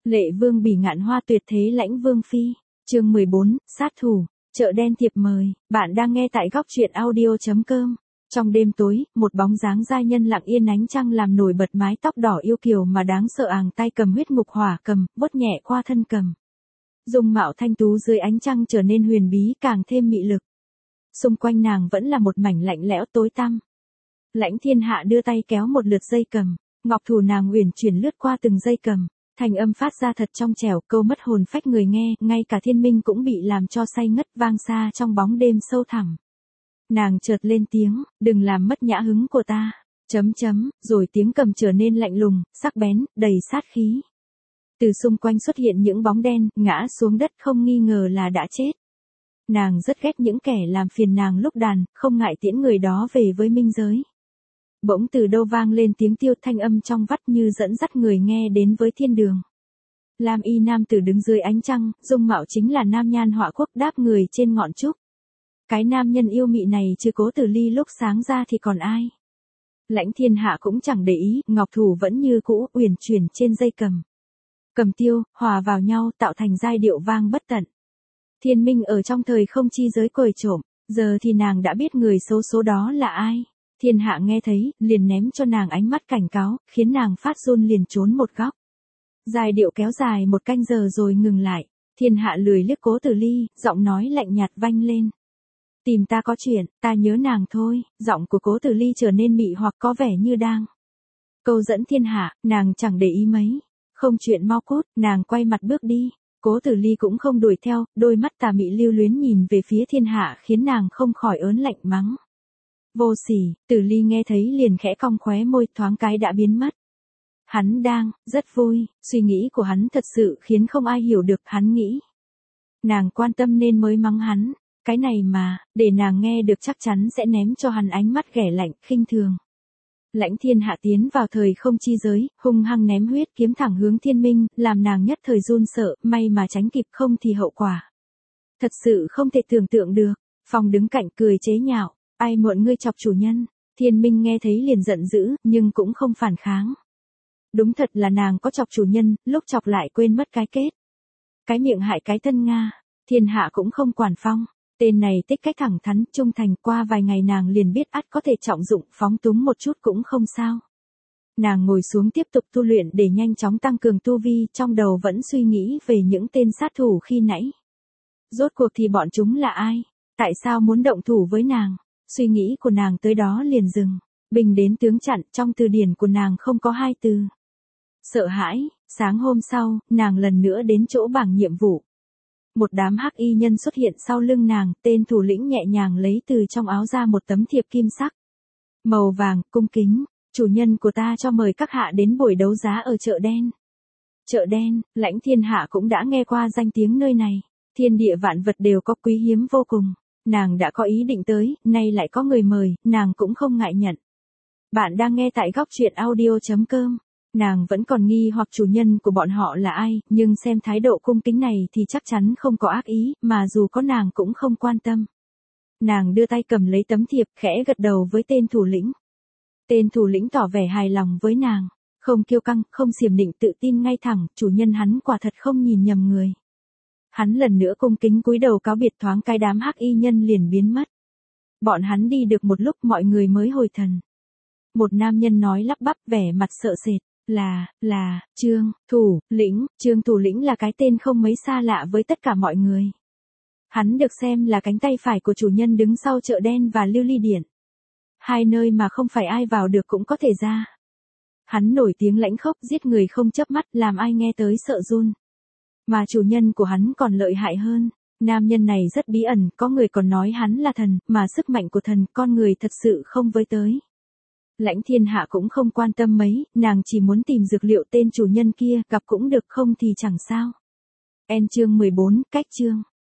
Lệ vương bỉ ngạn hoa tuyệt thế lãnh vương phi. Chương 14, sát thủ. Chợ đen thiệp mời. Bạn đang nghe tại góc truyện audio.com. Trong đêm tối, một bóng dáng giai nhân lặng yên ánh trăng làm nổi bật mái tóc đỏ yêu kiều mà đáng sợ, àng tay cầm huyết ngục hỏa cầm, vuốt nhẹ qua thân cầm. Dung mạo thanh tú dưới ánh trăng trở nên huyền bí, càng thêm mị lực. Xung quanh nàng vẫn là một mảnh lạnh lẽo tối tăm. Lãnh Thiên Hạ đưa tay kéo một lượt dây cầm, ngọc thủ nàng uyển chuyển lướt qua từng dây cầm. Thành âm phát ra thật trong trẻo, câu mất hồn phách người nghe, ngay cả thiên minh cũng bị làm cho say ngất, vang xa trong bóng đêm sâu thẳm. Nàng chợt lên tiếng, đừng làm mất nhã hứng của ta, rồi tiếng cầm trở nên lạnh lùng, sắc bén, đầy sát khí. Từ xung quanh xuất hiện những bóng đen, ngã xuống đất không nghi ngờ là đã chết. Nàng rất ghét những kẻ làm phiền nàng lúc đàn, không ngại tiễn người đó về với minh giới. Bỗng từ đâu vang lên tiếng tiêu, thanh âm trong vắt như dẫn dắt người nghe đến với thiên đường. Lam y nam tử đứng dưới ánh trăng, dung mạo chính là nam nhan họa quốc, đáp người trên ngọn trúc. Cái nam nhân yêu mị này chưa Cố Tử Ly lúc sáng ra thì còn ai. Lãnh Thiên Hạ cũng chẳng để ý, ngọc thủ vẫn như cũ, uyển chuyển trên dây cầm. Cầm tiêu, hòa vào nhau tạo thành giai điệu vang bất tận. Thiên minh ở trong thời không chi giới cười trộm, giờ thì nàng đã biết người xấu số đó là ai. Thiên Hạ nghe thấy, liền ném cho nàng ánh mắt cảnh cáo, khiến nàng phát run liền trốn một góc. Giai điệu kéo dài một canh giờ rồi ngừng lại. Thiên Hạ lười liếc Cố Tử Ly, giọng nói lạnh nhạt vang lên. Tìm ta có chuyện, ta nhớ nàng thôi. Giọng của Cố Tử Ly trở nên mị hoặc có vẻ như đang câu dẫn Thiên Hạ, nàng chẳng để ý mấy. Không chuyện mau cút, nàng quay mặt bước đi. Cố Tử Ly cũng không đuổi theo, đôi mắt tà mị lưu luyến nhìn về phía Thiên Hạ khiến nàng không khỏi ớn lạnh mắng. Vô sỉ. Tử Ly nghe thấy liền khẽ cong khóe môi, thoáng cái đã biến mất. Hắn đang rất vui, suy nghĩ của hắn thật sự khiến không ai hiểu được. Hắn nghĩ nàng quan tâm nên mới mắng hắn. Cái này mà, để nàng nghe được chắc chắn sẽ ném cho hắn ánh mắt ghẻ lạnh, khinh thường. Lãnh Thiên Hạ tiến vào thời không chi giới, hung hăng ném huyết kiếm thẳng hướng thiên minh, làm nàng nhất thời run sợ, may mà tránh kịp, không thì hậu quả thật sự không thể tưởng tượng được. Phong đứng cạnh cười chế nhạo, ai muộn ngươi chọc chủ nhân. Thiên minh nghe thấy liền giận dữ, nhưng cũng không phản kháng. Đúng thật là nàng có chọc chủ nhân, lúc chọc lại quên mất cái kết. Cái miệng hại cái thân Nga. Thiên Hạ cũng không quản Phong. Tên này tích cách thẳng thắn, trung thành, qua vài ngày nàng liền biết ắt có thể trọng dụng, phóng túng một chút cũng không sao. Nàng ngồi xuống tiếp tục tu luyện để nhanh chóng tăng cường tu vi, trong đầu vẫn suy nghĩ về những tên sát thủ khi nãy. Rốt cuộc thì bọn chúng là ai? Tại sao muốn động thủ với nàng? Suy nghĩ của nàng tới đó liền dừng. Bình đến tướng chặn, trong từ điển của nàng không có hai từ. Sợ hãi. Sáng hôm sau, nàng lần nữa đến chỗ bảng nhiệm vụ. Một đám hắc y nhân xuất hiện sau lưng nàng, tên thủ lĩnh nhẹ nhàng lấy từ trong áo ra một tấm thiệp kim sắc màu vàng, cung kính. Chủ nhân của ta cho mời các hạ đến buổi đấu giá ở chợ đen. Chợ đen, Lãnh Thiên Hạ cũng đã nghe qua danh tiếng nơi này. Thiên địa vạn vật đều có quý hiếm vô cùng. Nàng đã có ý định tới, nay lại có người mời, nàng cũng không ngại nhận. Bạn đang nghe tại góc truyện audio.com. Nàng vẫn còn nghi hoặc chủ nhân của bọn họ là ai, nhưng xem thái độ cung kính này thì chắc chắn không có ác ý, mà dù có nàng cũng không quan tâm. Nàng đưa tay cầm lấy tấm thiệp, khẽ gật đầu với tên thủ lĩnh. Tên thủ lĩnh tỏ vẻ hài lòng với nàng, không kiêu căng, không xiểm nịnh, tự tin ngay thẳng, chủ nhân hắn quả thật không nhìn nhầm người. Hắn lần nữa cung kính cúi đầu cáo biệt, thoáng cái đám hắc y nhân liền biến mất. Bọn hắn đi được một lúc mọi người mới hồi thần. Một nam nhân nói lắp bắp vẻ mặt sợ sệt. Là, Trương Thủ Lĩnh. Trương Thủ Lĩnh là cái tên không mấy xa lạ với tất cả mọi người. Hắn được xem là cánh tay phải của chủ nhân đứng sau chợ đen và lưu ly điện. Hai nơi mà không phải ai vào được cũng có thể ra. Hắn nổi tiếng lãnh khốc, giết người không chớp mắt, làm ai nghe tới sợ run. Mà chủ nhân của hắn còn lợi hại hơn. Nam nhân này rất bí ẩn, có người còn nói hắn là thần, mà sức mạnh của thần, con người thật sự không với tới. Lãnh Thiên Hạ cũng không quan tâm mấy, nàng chỉ muốn tìm dược liệu tên chủ nhân kia, gặp cũng được, không thì chẳng sao. Chương 14, cách chương.